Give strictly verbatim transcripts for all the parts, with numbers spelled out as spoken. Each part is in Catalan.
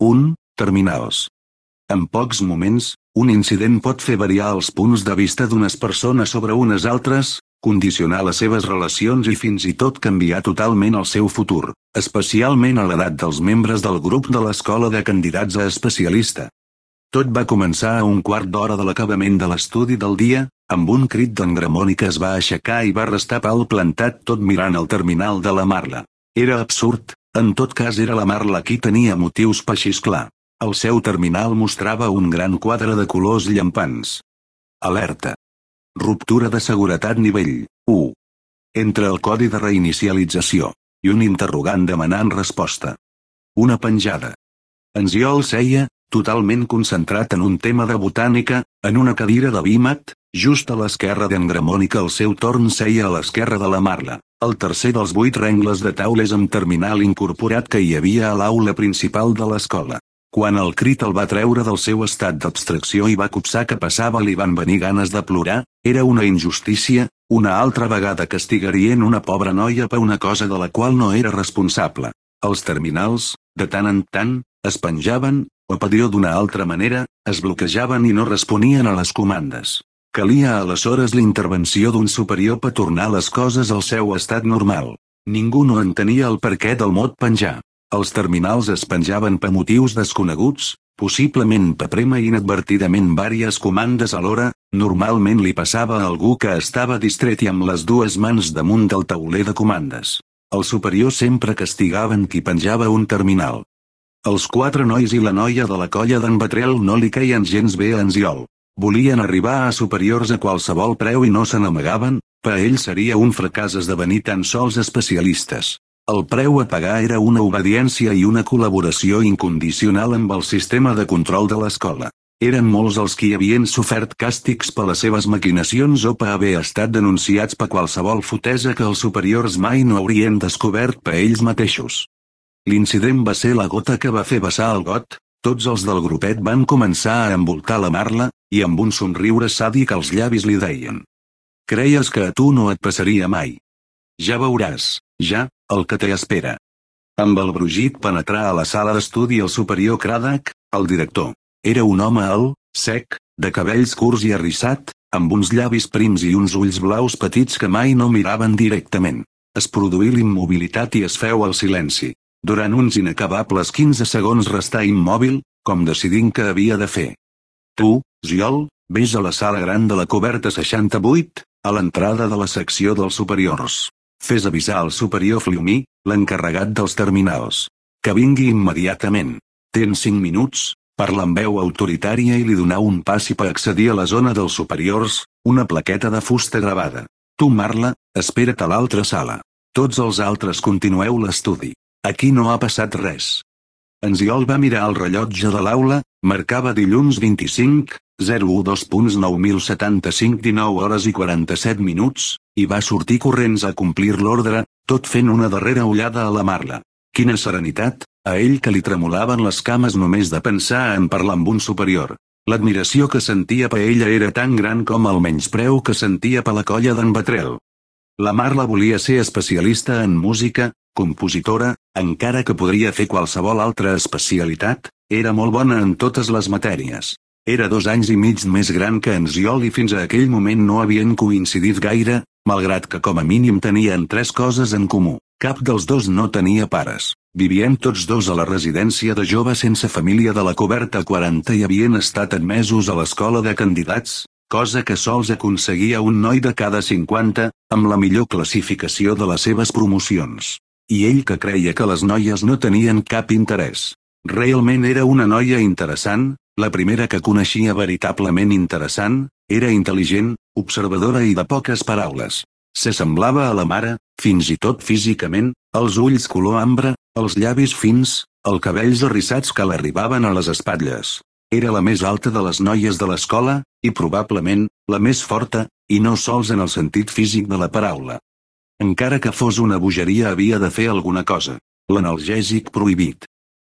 un. Terminals. En pocs moments, un incident pot fer variar els punts de vista d'unes persones sobre unes altres, condicionar les seves relacions i fins i tot canviar totalment el seu futur, especialment a l'edat dels membres del grup de l'escola de candidats a especialista. Tot va començar a un quart d'hora de l'acabament de l'estudi del dia, amb un crit d'en Gramònica es va aixecar i va restar pal plantat tot mirant el terminal de la Marla. Era absurd, en tot cas era la Marla qui tenia motius per xisclar. El seu terminal mostrava un gran quadre de colors llampants. Alerta. Ruptura de seguretat nivell u. Entre el codi de reinicialització i un interrogant demanant resposta. Una penjada. En Ziol seia, totalment concentrat en un tema de botànica, en una cadira de vímet, just a l'esquerra d'en Gramònica. El seu torn seia a l'esquerra de la Marla, el tercer dels vuit rengles de taules amb terminal incorporat que hi havia a l'aula principal de l'escola. Quan el crit el va treure del seu estat d'abstracció i va copsar que passava li van venir ganes de plorar, era una injustícia, una altra vegada castigarien una pobra noia per una cosa de la qual no era responsable. Els terminals, de tant en tant, es penjaven, o per dir-ho d'una altra manera, es bloquejaven i no responien a les comandes. Calia aleshores la intervenció d'un superior per tornar les coses al seu estat normal. Ningú no entenia el perquè del mot penjar. Els terminals es penjaven per motius desconeguts, possiblement per prémer inadvertidament vàries comandes alhora, normalment li passava a algú que estava distret i amb les dues mans damunt del tauler de comandes. Els superiors sempre castigaven qui penjava un terminal. Els quatre nois i la noia de la colla d'en Batrel no li queien gens bé a en Ziol. Volien arribar a superiors a qualsevol preu i no se n'amagaven, per a ells seria un fracàs esdevenir tan sols especialistes. El preu a pagar era una obediència i una col·laboració incondicional amb el sistema de control de l'escola. Eren molts els qui havien sofert càstigs per les seves maquinacions o per haver estat denunciats per qualsevol fotesa que els superiors mai no haurien descobert per ells mateixos. L'incident va ser la gota que va fer vessar el got. Tots els del grupet van començar a envoltar la Marla, i amb un somriure sàdic als llavis li deien: «Creies que a tu no et passaria mai? Ja veuràs, ja, el que t'espera». Amb el brugit penetrà a la sala d'estudi el superior Craddock, el director. Era un home alt, sec, de cabells curts i arrissat, amb uns llavis prims i uns ulls blaus petits que mai no miraven directament. Es produí l'immobilitat i es feu el silenci. Durant uns inacabables quinze segons restà immòbil, com decidint què havia de fer. «Tu, Ziol, vés a la sala gran de la coberta seixanta-vuit, a l'entrada de la secció dels superiors. Fes avisar al superior Fliumí, l'encarregat dels terminals. Que vingui immediatament. Tens cinc minuts», parla amb veu autoritària i li donà un passi per accedir a la zona dels superiors, una plaqueta de fusta gravada. «Tu, Marla, espera't a l'altra sala. Tots els altres continueu l'estudi. Aquí no ha passat res». En Ziol va mirar el rellotge de l'aula, marcava dilluns vint-i-cinc, zero u dos nou mil setanta-cinc dinou hores i quaranta-set minuts, i va sortir corrents a complir l'ordre, tot fent una darrera ullada a la Marla. Quina serenitat, a ell que li tremolaven les cames només de pensar en parlar amb un superior. L'admiració que sentia per ella era tan gran com el menyspreu que sentia per la colla d'en Batrel. La Marla volia ser especialista en música, compositora, encara que podria fer qualsevol altra especialitat, era molt bona en totes les matèries. Era dos anys i mig més gran que en Ziol i fins a aquell moment no havien coincidit gaire, malgrat que com a mínim tenien tres coses en comú. Cap dels dos no tenia pares. Vivien tots dos a la residència de joves sense família de la coberta quaranta i havien estat admesos a l'escola de candidats, cosa que sols aconseguia un noi de cada cinquanta, amb la millor classificació de les seves promocions. I ell que creia que les noies no tenien cap interès. Realment era una noia interessant, la primera que coneixia veritablement interessant, era intel·ligent, observadora i de poques paraules. S'assemblava a la mare, fins i tot físicament, els ulls color ambre, els llavis fins, els cabells arrissats que l'arribaven a les espatlles. Era la més alta de les noies de l'escola, i probablement, la més forta, i no sols en el sentit físic de la paraula. Encara que fos una bogeria havia de fer alguna cosa. L'analgèsic prohibit.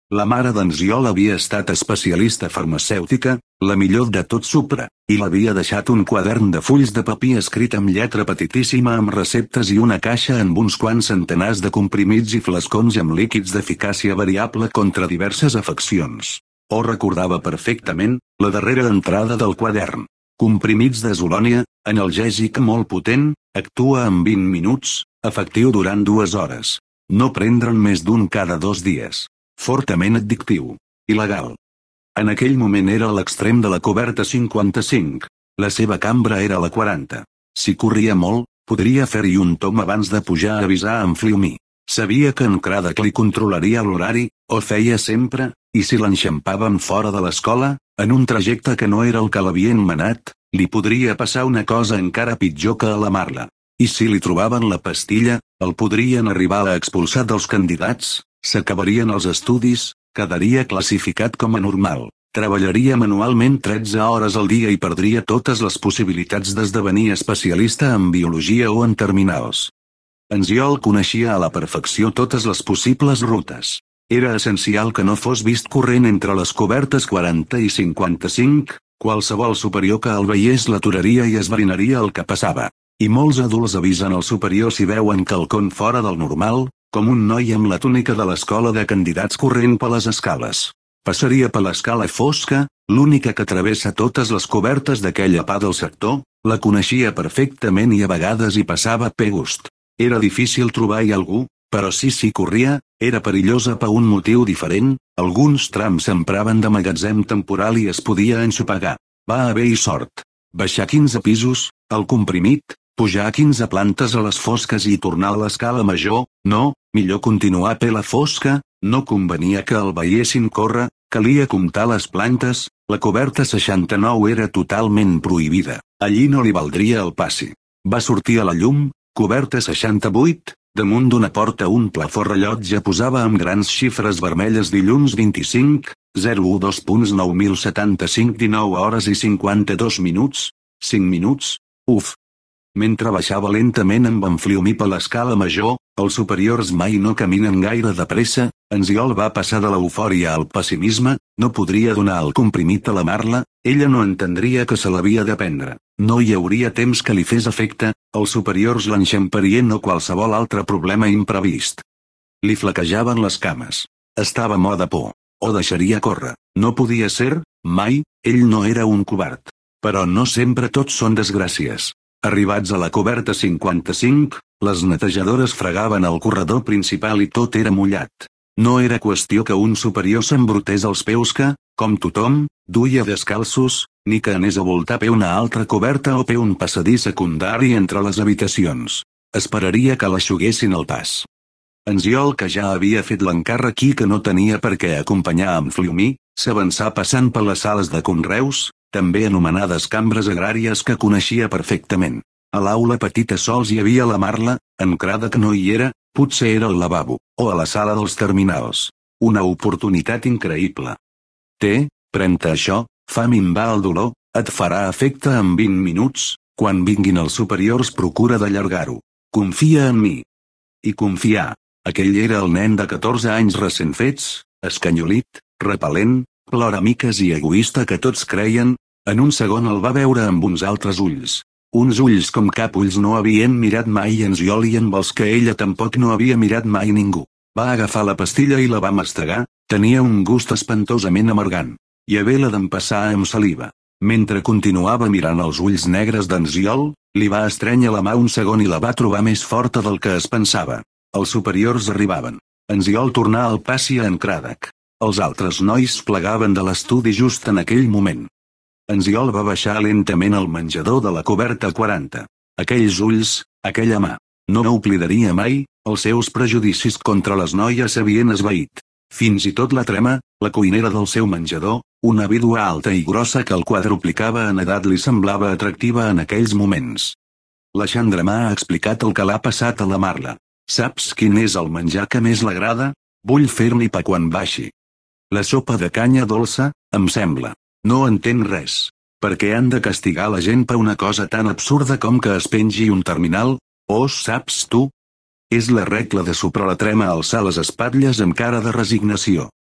La mare d'Anziol havia estat especialista farmacèutica, la millor de tot Supra, i l'havia deixat un quadern de fulls de paper escrit amb lletra petitíssima amb receptes i una caixa amb uns quants centenars de comprimits i flascons amb líquids d'eficàcia variable contra diverses afeccions. Ho recordava perfectament, la darrera entrada del quadern. Comprimits de Zolònia, analgèsic molt potent, actua en vint minuts, efectiu durant dues hores. No prendre'n més d'un cada dos dies. Fortament addictiu. Il·legal. En aquell moment era a l'extrem de la coberta cinquanta-cinc. La seva cambra era a la quaranta. Si corria molt, podria fer-hi un tom abans de pujar a avisar en Fliumí. Sabia que en Craddock li controlaria l'horari, o feia sempre, i si l'enxampaven fora de l'escola, en un trajecte que no era el que l'havien manat, li podria passar una cosa encara pitjor que a la Marla. I si li trobaven la pastilla, el podrien arribar a expulsar dels candidats, s'acabarien els estudis, quedaria classificat com a normal, treballaria manualment tretze hores al dia i perdria totes les possibilitats d'esdevenir especialista en biologia o en terminals. Anziol coneixia a la perfecció totes les possibles rutes. Era essencial que no fos vist corrent entre les cobertes quaranta i cinquanta-cinc, qualsevol superior que el veiés l'aturaria i esbrinaria el que passava. I molts adults avisen al superior si veuen quelcom fora del normal, com un noi amb la túnica de l'escola de candidats corrent per les escales. Passaria per l'escala fosca, l'única que travessa totes les cobertes d'aquella part del sector, la coneixia perfectament i a vegades hi passava per gust. Era difícil trobar-hi algú, però si s'hi corria, era perillosa per un motiu diferent, alguns trams s'empraven de magatzem temporal i es podia ensopegar. Va haver-hi sort. Baixar quinze pisos, el comprimit, pujar quinze plantes a les fosques i tornar a l'escala major, no, millor continuar per la fosca, no convenia que el veiessin córrer, calia comptar les plantes, la coberta seixanta-nou era totalment prohibida, allí no li valdria el passi. Va sortir a la llum, coberta seixanta-vuit, damunt d'una porta un plafó rellotge posava amb grans xifres vermelles dilluns vint-i-cinc, zero u dos nou mil setanta-cinc dinou hores i cinquanta-dos minuts, cinc minuts, uf. Mentre baixava lentament amb en Fliumí per l'escala major, els superiors mai no caminen gaire de pressa, Anziol va passar de l'eufòria al pessimisme, no podria donar el comprimit a la Marla, ella no entendria que se l'havia de prendre, no hi hauria temps que li fes efecte, els superiors l'enxamparien o qualsevol altre problema imprevist. Li flaquejaven les cames. Estava mort de por. O deixaria córrer. No podia ser, mai, ell no era un covard. Però no sempre tots són desgràcies. Arribats a la coberta cinquanta-cinc, les netejadores fregaven el corredor principal i tot era mullat. No era qüestió que un superior s'embrutés els peus que, com tothom, duia descalços, ni que anés a voltar per una altra coberta o per un passadís secundari entre les habitacions. Esperaria que l'aixuguessin el pas. Anziol, que ja havia fet l'encàrrec i que no tenia per què acompanyar amb Fliumí, s'avançà passant per les sales de conreus, també anomenades cambres agràries que coneixia perfectament. A l'aula petita sols hi havia la Marla, en Craddock no hi era, potser era al lavabo, o a la sala dels terminals. Una oportunitat increïble. Té, pren-te això, fa minvar el dolor, et farà efecte en vint minuts, quan vinguin els superiors procura d'allargar-ho. Confia en mi. I confiar. Aquell era el nen de catorze anys recent fets, escanyolit, repel·lent, ploramiques i egoista que tots creien, en un segon el va veure amb uns altres ulls. Uns ulls com cap ulls no havien mirat mai Anziol i amb els que ella tampoc no havia mirat mai ningú. Va agafar la pastilla i la va mastegar, tenia un gust espantosament amargant. I haver-la d'empassar amb saliva. Mentre continuava mirant els ulls negres d'Anziol, li va estrènyer la mà un segon i la va trobar més forta del que es pensava. Els superiors arribaven. Anziol tornà al passi a en Craddock. Els altres nois plegaven de l'estudi just en aquell moment. Anziol va baixar lentament al menjador de la coberta quaranta. Aquells ulls, aquella mà. No oblidaria mai, els seus prejudicis contra les noies s'havien esvaït. Fins i tot la Trema, la cuinera del seu menjador, una vídua alta i grossa que el quadruplicava en edat li semblava atractiva en aquells moments. La Xandra m'ha explicat el que l'ha passat a la Marla. Saps quin és el menjar que més l'agrada? Vull fer-n'hi pa quan baixi. La sopa de canya dolça, em sembla. No entén res. Per què han de castigar la gent per una cosa tan absurda com que es pengi un terminal? Oh, saps tu? És la regla de soprar la Trema alçar les espatlles amb cara de resignació.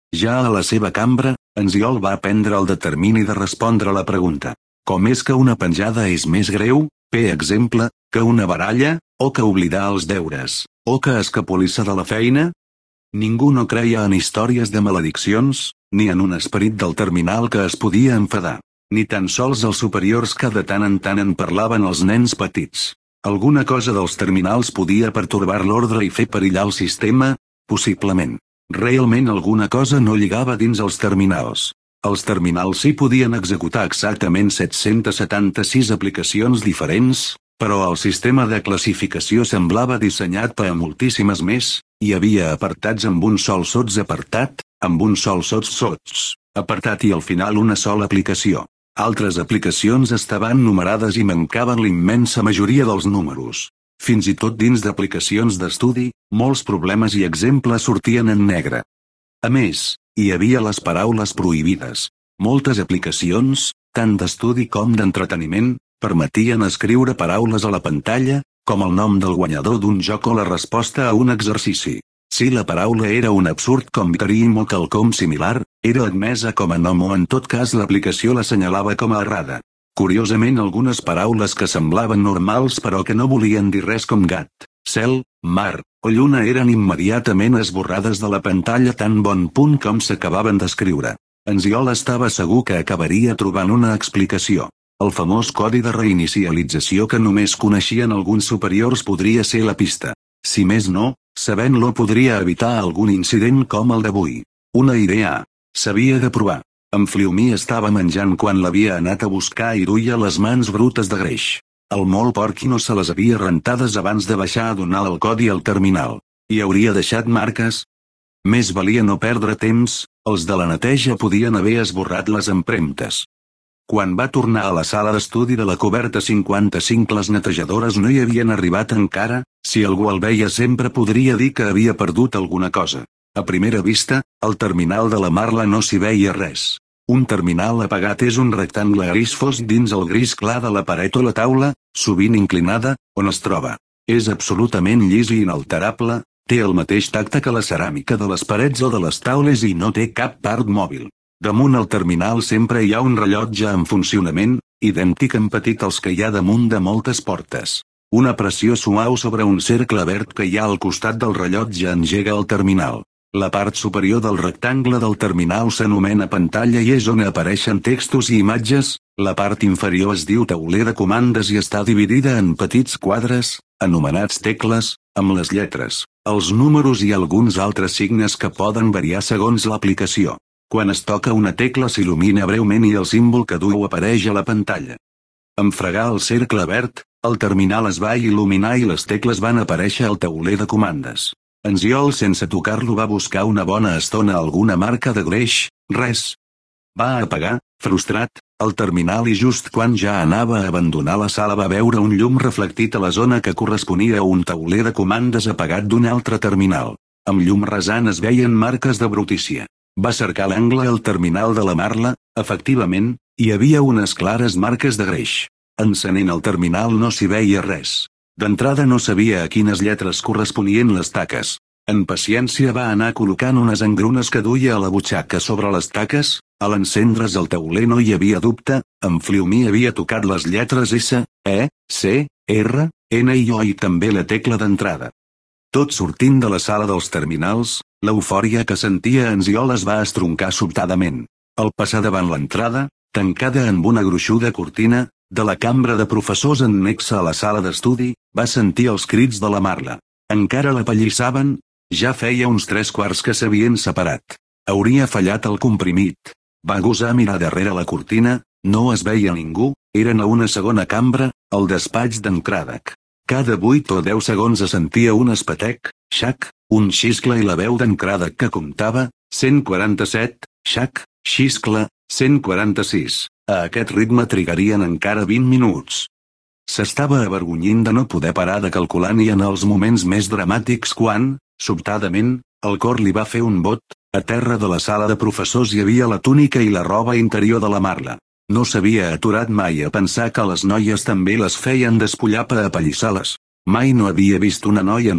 Ja a la seva cambra, en Ziol va prendre el determini de respondre la pregunta. Com és que una penjada és més greu, per exemple, que una baralla, o que oblidar els deures, o que escapolir-se de la feina? Ningú no creia en històries de malediccions, ni en un esperit del terminal que es podia enfadar. Ni tan sols els superiors que de tant en tant en parlaven als nens petits. Alguna cosa dels terminals podia pertorbar l'ordre i fer perillar el sistema? Possiblement. Realment alguna cosa no lligava dins els terminals. Els terminals sí podien executar exactament set-cents setanta-sis aplicacions diferents, però el sistema de classificació semblava dissenyat per a moltíssimes més. Hi havia apartats amb un sol sots apartat, amb un sol sots sots, apartat i al final una sola aplicació. Altres aplicacions estaven numerades i mancaven l'immensa majoria dels números. Fins i tot dins d'aplicacions d'estudi, molts problemes i exemples sortien en negre. A més, hi havia les paraules prohibides. Moltes aplicacions, tant d'estudi com d'entreteniment, permetien escriure paraules a la pantalla, com el nom del guanyador d'un joc o la resposta a un exercici. Si la paraula era un absurd com carim o quelcom similar, era admesa com a nom o en tot cas l'aplicació l'assenyalava com a errada. Curiosament algunes paraules que semblaven normals però que no volien dir res com gat, cel, mar o lluna eren immediatament esborrades de la pantalla tan bon punt com s'acabaven d'escriure. En Ziol estava segur que acabaria trobant una explicació. El famós codi de reinicialització que només coneixien alguns superiors podria ser la pista. Si més no, sabent-lo podria evitar algun incident com el d'avui. Una idea. S'havia de provar. En Fliumí estava menjant quan l'havia anat a buscar i duia les mans brutes de greix. El molt porc no se les havia rentades abans de baixar a donar el codi al terminal. I hauria deixat marques? Més valia no perdre temps, els de la neteja podien haver esborrat les empremtes. Quan va tornar a la sala d'estudi de la coberta cinquanta-cinc les netejadores no hi havien arribat encara, si algú el veia sempre podria dir que havia perdut alguna cosa. A primera vista, al terminal de la Marla no s'hi veia res. Un terminal apagat és un rectangle gris fosc dins el gris clar de la paret o la taula, sovint inclinada, on es troba. És absolutament llis i inalterable, té el mateix tacte que la ceràmica de les parets o de les taules i no té cap part mòbil. Damunt el terminal sempre hi ha un rellotge en funcionament, idèntic en petit als que hi ha damunt de moltes portes. Una pressió suau sobre un cercle verd que hi ha al costat del rellotge engega el terminal. La part superior del rectangle del terminal s'anomena pantalla i és on apareixen textos i imatges, la part inferior es diu tauler de comandes i està dividida en petits quadres, anomenats tecles, amb les lletres, els números i alguns altres signes que poden variar segons l'aplicació. Quan es toca una tecla s'il·lumina breument i el símbol que du apareix a la pantalla. En fregar el cercle verd, el terminal es va il·luminar i les tecles van aparèixer al tauler de comandes. En Ziol sense tocar-lo va buscar una bona estona alguna marca de greix, res. Va apagar, frustrat, el terminal i just quan ja anava a abandonar la sala va veure un llum reflectit a la zona que corresponia a un tauler de comandes apagat d'un altre terminal. Amb llum rasant es veien marques de brutícia. Va cercar l'angle al terminal de la Marla, efectivament, hi havia unes clares marques de greix. Encenent el terminal no s'hi veia res. D'entrada no sabia a quines lletres corresponien les taques. En paciència va anar col·locant unes engrunes que duia a la butxaca sobre les taques, a l'encendre's el tauler no hi havia dubte, en Fliumí havia tocat les lletres S, E, C, R, N i O i també la tecla d'entrada. Tot sortint de la sala dels terminals, l'eufòria que sentia en Ziol es va estroncar sobtadament. Al passar davant l'entrada, tancada amb una gruixuda cortina, de la cambra de professors annexa a la sala d'estudi, va sentir els crits de la Marla. Encara la pallissaven? Ja feia uns tres quarts que s'havien separat. Hauria fallat el comprimit. Va gosar mirar darrere la cortina, no es veia ningú, eren a una segona cambra, al despatx d'en Craddock. Cada vuit o deu segons es sentia un espetec, xac, un xiscle i la veu d'en Craddock que comptava, cent quaranta-set, xac, xiscle, cent quaranta-sis. A aquest ritme trigarien encara vint minuts. S'estava avergonyint de no poder parar de calcular ni en els moments més dramàtics quan, sobtadament, el cor li va fer un bot, a terra de la sala de professors hi havia la túnica i la roba interior de la Marla. No s'havia aturat mai a pensar que les noies també les feien despullar per apallissar-les. Mai no havia vist una noia nua,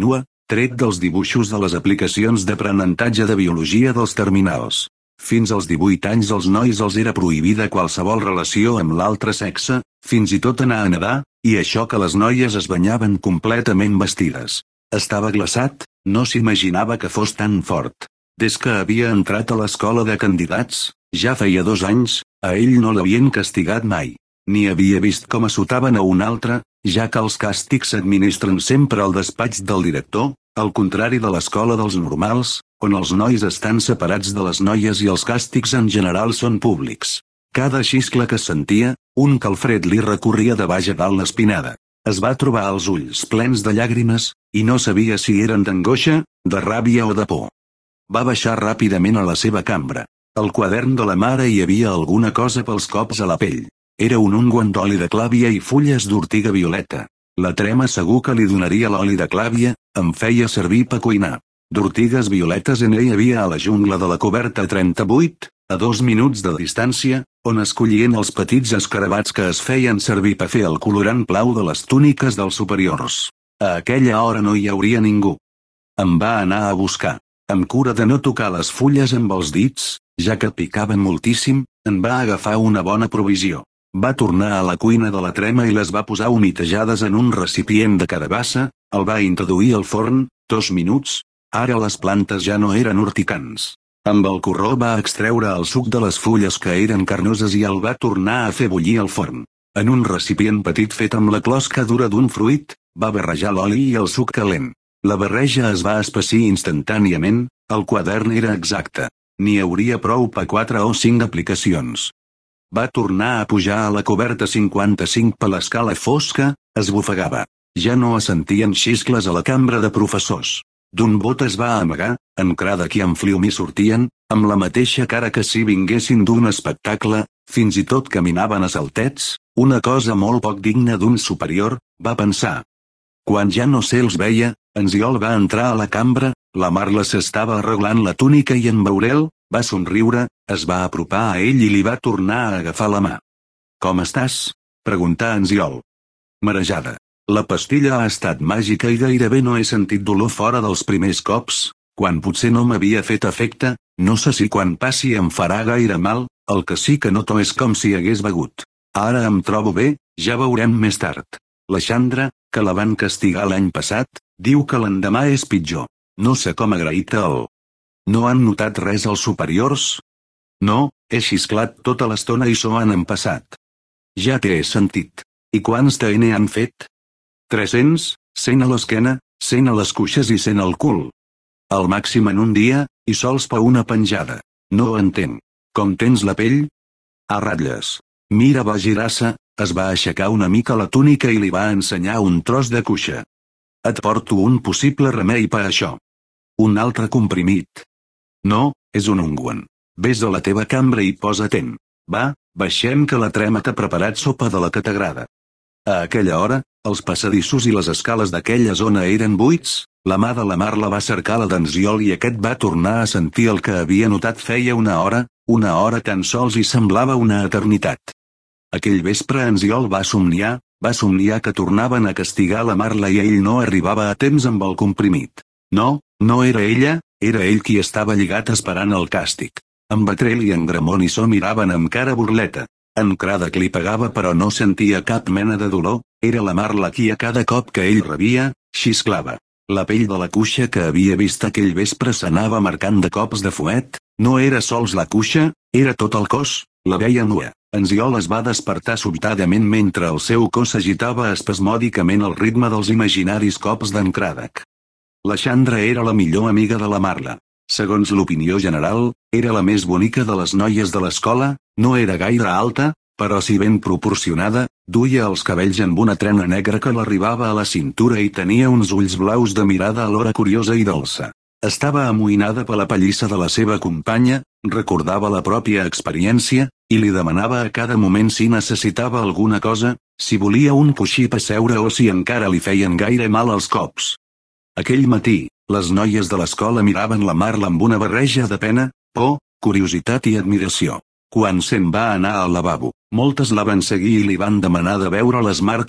tret dels dibuixos de les aplicacions d'aprenentatge de biologia dels terminals. Fins als divuit anys als nois els era prohibida qualsevol relació amb l'altre sexe, fins i tot anar a nedar, i això que les noies es banyaven completament vestides. Estava glaçat, no s'imaginava que fos tan fort. Des que havia entrat a l'escola de candidats, ja feia dos anys, a ell no l'havien castigat mai. Ni havia vist com assotaven a un altre, ja que els càstigs s'administren sempre al despatx del director, al contrari de l'escola dels normals, on els nois estan separats de les noies i els càstigs en general són públics. Cada xiscle que sentia, un calfred li recorria de baix a dalt l'espinada. Es va trobar els ulls plens de llàgrimes, i no sabia si eren d'angoixa, de ràbia o de por. Va baixar ràpidament a la seva cambra. Al quadern de la mare hi havia alguna cosa pels cops a la pell. Era un ungüent d'oli de clàvia i fulles d'ortiga violeta. La Trema segur que li donaria l'oli de clàvia, em feia servir per cuinar. D'ortigues violetes en ell havia a la jungla de la coberta trenta-vuit, a dos minuts de distància, on es collien els petits escarabats que es feien servir per fer el colorant blau de les túniques dels superiors. A aquella hora no hi hauria ningú. Em va anar a buscar. Amb cura de no tocar les fulles amb els dits, ja que picaven moltíssim, en va agafar una bona provisió. Va tornar a la cuina de la Trema i les va posar humitejades en un recipient de carabassa, el va introduir al forn, dos minuts, ara les plantes ja no eren urticants. Amb el corró va extreure el suc de les fulles que eren carnoses i el va tornar a fer bullir al forn. En un recipient petit fet amb la closca dura d'un fruit, va barrejar l'oli i el suc calent. La barreja es va espessir instantàniament, el quadern era exacte. N'hi hauria prou per quatre o cinc aplicacions. Va tornar a pujar a la coberta cinquanta-cinc per l'escala fosca, esbufegava. Ja no es sentien xiscles a la cambra de professors. D'un bot es va amagar, encrada qui amb fliumí sortien, amb la mateixa cara que si vinguessin d'un espectacle, fins i tot caminaven a saltets, una cosa molt poc digna d'un superior, va pensar. Quan ja no se'ls veia, en Ziol va entrar a la cambra, la Marla s'estava arreglant la túnica i en veure'l, va somriure, es va apropar a ell i li va tornar a agafar la mà. «Com estàs?», preguntà en Ziol. Marejada. La pastilla ha estat màgica i gairebé no he sentit dolor fora dels primers cops, quan potser no m'havia fet efecte, no sé si quan passi em farà gaire mal, el que sí que noto és com si hagués begut. Ara em trobo bé, ja veurem més tard. La Xandra, que la van castigar l'any passat, diu que l'endemà és pitjor. No sé com agrair-te'l. No han notat res els superiors? No, he xisclat tota l'estona i s'ho han empassat. Ja t'he sentit. I quants te n'hi han fet? tres-cents, cent a l'esquena, cent a les cuixes i cent al cul. Al màxim en un dia, i sols per una penjada. No ho entenc. Com tens la pell? A ratlles. Mira, va girar-se, es va aixecar una mica la túnica i li va ensenyar un tros de cuixa. Et porto un possible remei per això. Un altre comprimit. No, és un ungüent. Ves a la teva cambra i posa-te'n. Va, baixem que la Trema t'ha preparat sopa de la que t'agrada. A aquella hora, els passadissos i les escales d'aquella zona eren buits, la mà de la Marla va cercar la d'en Ziol i aquest va tornar a sentir el que havia notat feia una hora, una hora tan sols i semblava una eternitat. Aquell vespre en Ziol va somniar, va somniar que tornaven a castigar la Marla i ell no arribava a temps amb el comprimit. No, no era ella, era ell qui estava lligat esperant el càstig. En Betrel i en Gramont i s'ho miraven amb cara burleta. En Crada que li pegava però no sentia cap mena de dolor, era la Marla qui a cada cop que ell rebia, xisclava. La pell de la cuixa que havia vist aquell vespre s'anava marcant de cops de fuet, no era sols la cuixa, era tot el cos, la veia nua. En Ziol es va despertar sobtadament mentre el seu cos s'agitava espasmòdicament al ritme dels imaginaris cops d'en Craddock. La Xandra era la millor amiga de la Marla. Segons l'opinió general, era la més bonica de les noies de l'escola, no era gaire alta, però si ben proporcionada, duia els cabells amb una trena negra que l'arribava a la cintura i tenia uns ulls blaus de mirada alhora curiosa i dolça. Estava amoïnada per la pallissa de la seva companya, recordava la pròpia experiència, i li demanava a cada moment si necessitava alguna cosa, si volia un coixí per seure o si encara li feien gaire mal els cops. Aquell matí, les noies de l'escola miraven la Marla amb una barreja de pena, por, curiositat i admiració. Quan se'n va anar al lavabo, moltes la van seguir i li van demanar de veure les marques,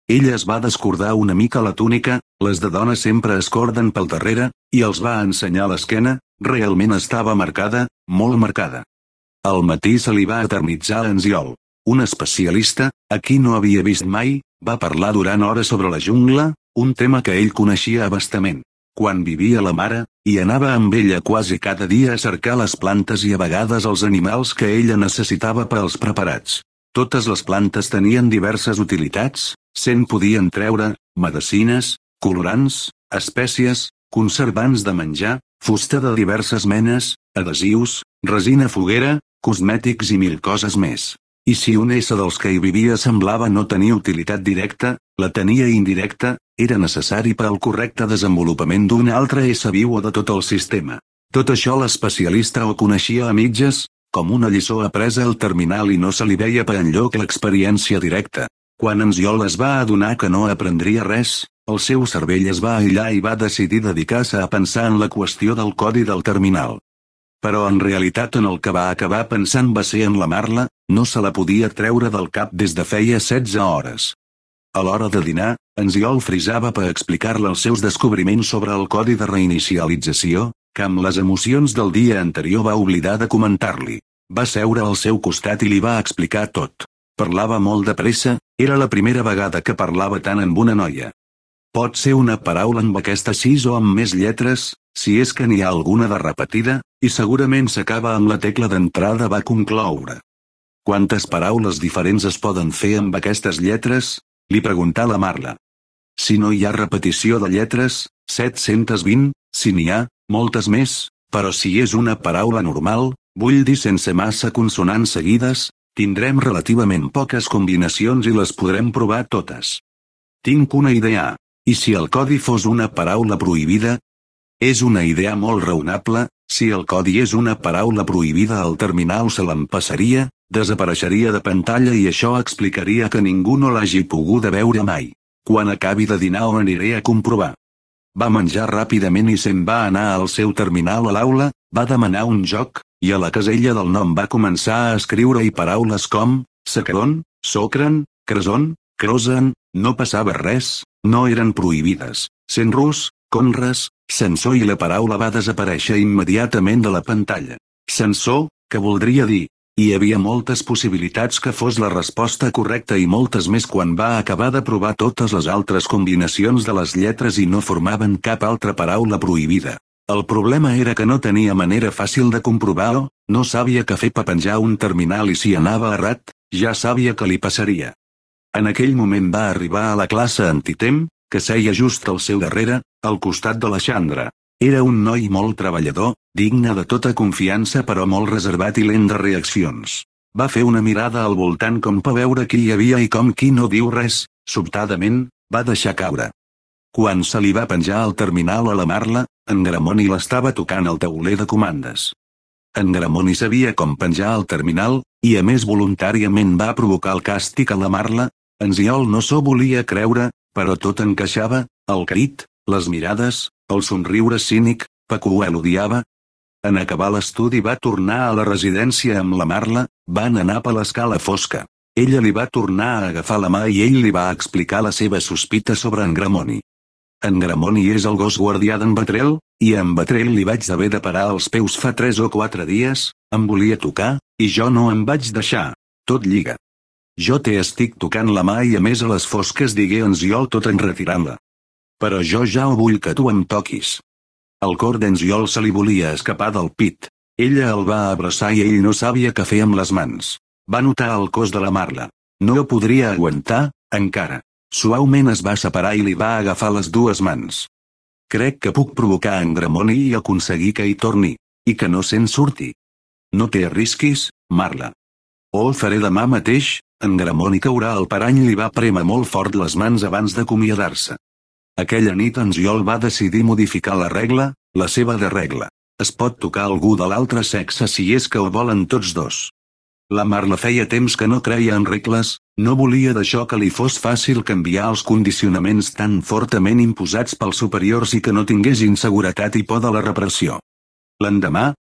Ella es va descordar una mica la túnica, les de dona sempre es corden pel darrere, i els va ensenyar l'esquena, realment estava marcada, molt marcada. Al matí se li va eternitzar a en Ziol. Un especialista, a qui no havia vist mai, va parlar durant hores sobre la jungla, un tema que ell coneixia a bastament. Quan vivia la mare, i anava amb ella quasi cada dia a cercar les plantes i a vegades els animals que ella necessitava per als preparats. Totes les plantes tenien diverses utilitats, se'n podien treure medecines, colorants, espècies, conservants de menjar, fusta de diverses menes, adhesius, resina foguera, cosmètics i mil coses més. I si un ésser dels que hi vivia semblava no tenir utilitat directa, la tenia indirecta, era necessari per al correcte desenvolupament d'un altre ésser viu o de tot el sistema. Tot això l'especialista ho coneixia a mitges, com una lliçó apresa al terminal i no se li veia per enlloc l'experiència directa. Quan en Ziol es va adonar que no aprendria res, el seu cervell es va aïllar i va decidir dedicar-se a pensar en la qüestió del codi del terminal. Però en realitat en el que va acabar pensant va ser en la Marla, no se la podia treure del cap des de feia setze hores. A l'hora de dinar, en Ziol frisava per explicar-li els seus descobriments sobre el codi de reinicialització, que amb les emocions del dia anterior va oblidar de comentar-li. Va seure al seu costat i li va explicar tot. Parlava molt de pressa, era la primera vegada que parlava tant amb una noia. Pot ser una paraula amb aquesta sis o amb més lletres, si és que n'hi ha alguna de repetida, i segurament s'acaba amb la tecla d'entrada, va concloure. Quantes paraules diferents es poden fer amb aquestes lletres? Li preguntà la Marla. Si no hi ha repetició de lletres, set-cents vint, si n'hi ha, moltes més, però si és una paraula normal, vull dir sense massa consonants seguides, tindrem relativament poques combinacions i les podrem provar totes. Tinc una idea. I si el codi fos una paraula prohibida? És una idea molt raonable. Si el codi és una paraula prohibida al terminal se l'empassaria, desapareixeria de pantalla i això explicaria que ningú no l'hagi pogut veure mai. Quan acabi de dinar ho aniré a comprovar. Va menjar ràpidament i se'n va anar al seu terminal a l'aula, va demanar un joc, i a la casella del nom va començar a escriure-hi paraules com sacron, socren, creson, crosen, no passava res, no eren prohibides, senrus, conres, sensor i la paraula va desaparèixer immediatament de la pantalla. Sensor, que voldria dir, hi havia moltes possibilitats que fos la resposta correcta i moltes més quan va acabar de provar totes les altres combinacions de les lletres i no formaven cap altra paraula prohibida. El problema era que no tenia manera fàcil de comprovar-ho, no sabia què fer per penjar un terminal i si anava errat, ja sabia que li passaria. En aquell moment va arribar a la classe Antitem, que seia just al seu darrere, al costat de la Xandra. Era un noi molt treballador, digne de tota confiança però molt reservat i lent de reaccions. Va fer una mirada al voltant com per veure qui hi havia i com qui no diu res, sobtadament, va deixar caure. Quan se li va penjar el terminal a la Marla, en Gramoni l'estava tocant al tauler de comandes. En Gramoni sabia com penjar el terminal, i a més voluntàriament va provocar el càstig a la Marla. En Ziol no s'ho volia creure, però tot encaixava, el crit, les mirades, el somriure cínic, Paco l'odiava. En acabar l'estudi va tornar a la residència amb la Marla, van anar per l'escala fosca. Ella li va tornar a agafar la mà i ell li va explicar la seva sospita sobre en Gramoni. En Gramoni és el gos guardià d'en Betrel, i a en Betrel li vaig haver de parar els peus fa tres o quatre dies, em volia tocar, i jo no em vaig deixar. Tot lliga. Jo te estic tocant la mà i a més a les fosques digué en Ziol tot enretirant-la. Però jo ja ho vull que tu em toquis. El cor d'en Ziol se li volia escapar del pit. Ella el va abraçar i ell no sabia què fer amb les mans. Va notar el cos de la Marla. No ho podria aguantar, encara. Suaument es va separar i li va agafar les dues mans. Crec que puc provocar en Gramoni i aconseguir que hi torni, i que no se'n surti. No t'hi arrisquis, Marla. Ho faré demà mateix. En Gramoni caurà al parany li va prémer molt fort les mans abans d'acomiadar-se. Aquella nit en Ziol va decidir modificar la regla, la seva de regla. Es pot tocar algú de l'altre sexe si és que ho volen tots dos. La Marla feia temps que no creia en regles, no volia d'això que li fos fàcil canviar els condicionaments tan fortament imposats pels superiors i que no tingués inseguretat i por de la repressió. L'endemà,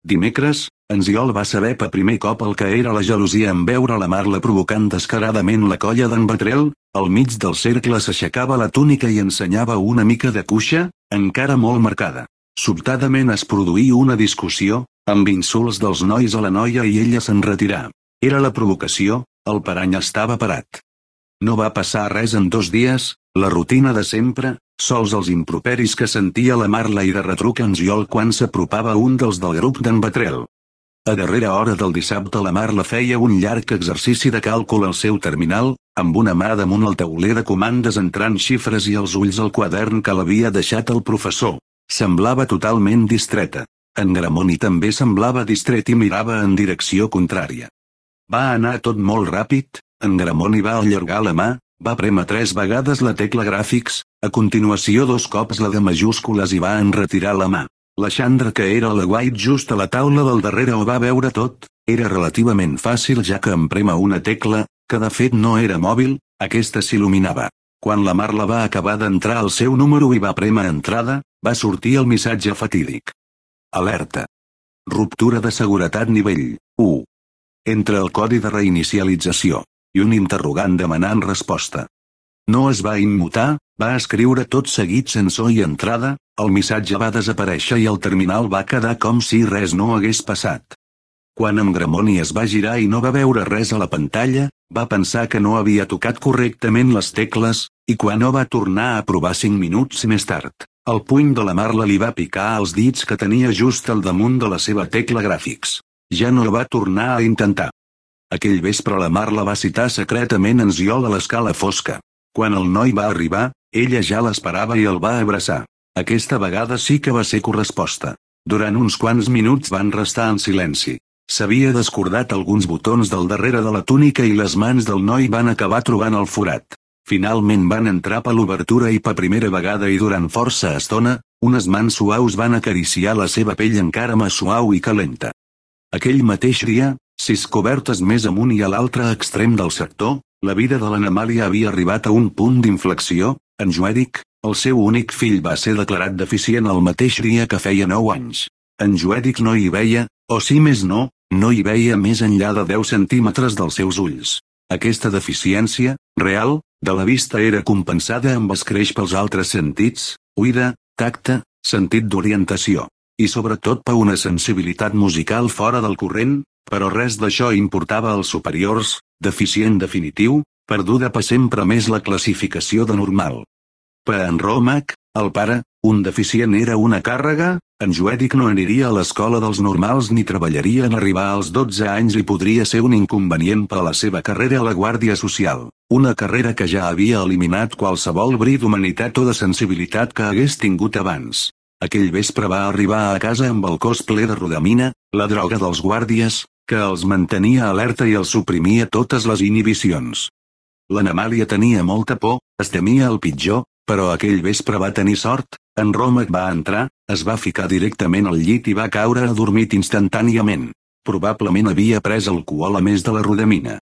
Dimecres, en Ziol va saber per primer cop el que era la gelosia en veure la Marla provocant descaradament la colla d'en Betrel. Al mig del cercle s'aixecava la túnica i ensenyava una mica de cuixa, encara molt marcada. Sobtadament es produí una discussió, amb insults dels nois a la noia i ella se'n retirà. Era la provocació, el parany estava parat. No va passar res en dos dies, la rutina de sempre, sols els improperis que sentia la Marla i de retruc en Ziol quan s'apropava un dels del grup d'en Betrel. A darrera hora del dissabte la Marla feia un llarg exercici de càlcul al seu terminal, amb una mà damunt el tauler de comandes entrant xifres i els ulls al quadern que l'havia deixat el professor. Semblava totalment distreta. En Gramoni també semblava distret i mirava en direcció contrària. Va anar tot molt ràpid, en Gramoni va allargar la mà, va prémer tres vegades la tecla gràfics, a continuació dos cops la de majúscules i va enretirar la mà. La Xandra que era a l'aguait just a la taula del darrere ho va veure tot, era relativament fàcil ja que en prémer una tecla, que de fet no era mòbil, aquesta s'il·luminava. Quan la Marla va acabar d'entrar al seu número i va prémer entrada, va sortir el missatge fatídic. Alerta. Ruptura de seguretat nivell u. Entre el codi de reinicialització i un interrogant demanant resposta. No es va immutar, va escriure tot seguit sense i entrada, el missatge va desaparèixer i el terminal va quedar com si res no hagués passat. Quan en Gramoni es va girar i no va veure res a la pantalla, va pensar que no havia tocat correctament les tecles, i quan ho va tornar a provar cinc minuts més tard, el puny de la Marla li va picar als dits que tenia just al damunt de la seva tecla gràfics. Ja no ho va tornar a intentar. Aquell vespre la Marla va citar secretament en Ziol a l'escala fosca. Quan el noi va arribar, ella ja l'esperava i el va abraçar. Aquesta vegada sí que va ser corresposta. Durant uns quants minuts van restar en silenci. S'havia descordat alguns botons del darrere de la túnica i les mans del noi van acabar trobant el forat. Finalment van entrar per l'obertura i per primera vegada i durant força estona, unes mans suaus van acariciar la seva pell encara més suau i calenta. Aquell mateix dia, sis cobertes més amunt i a l'altre extrem del sector, la vida de l'Anamàlia havia arribat a un punt d'inflexió. En Joèdic, el seu únic fill va ser declarat deficient el mateix dia que feia nou anys. En Joèdic no hi veia, o si més no, no hi veia més enllà de deu centímetres dels seus ulls. Aquesta deficiència, real, de la vista era compensada amb escreix pels altres sentits, oïda, tacte, sentit d'orientació, i sobretot per una sensibilitat musical fora del corrent, però res d'això importava als superiors, deficient definitiu, perduda per sempre més la classificació de normal. Per en Romac, el pare, un deficient era una càrrega, en Joèdic no aniria a l'escola dels normals ni treballaria en arribar als dotze anys i podria ser un inconvenient per a la seva carrera a la Guàrdia Social, una carrera que ja havia eliminat qualsevol bri d'humanitat o de sensibilitat que hagués tingut abans. Aquell vespre va arribar a casa amb el cos ple de rodamina, la droga dels guàrdies, que els mantenia alerta i els suprimia totes les inhibicions. L'Anamàlia tenia molta por, es temia el pitjor, però aquell vespre va tenir sort, en Romac va entrar, es va ficar directament al llit i va caure adormit instantàniament. Probablement havia pres alcohol a més de la rodamina.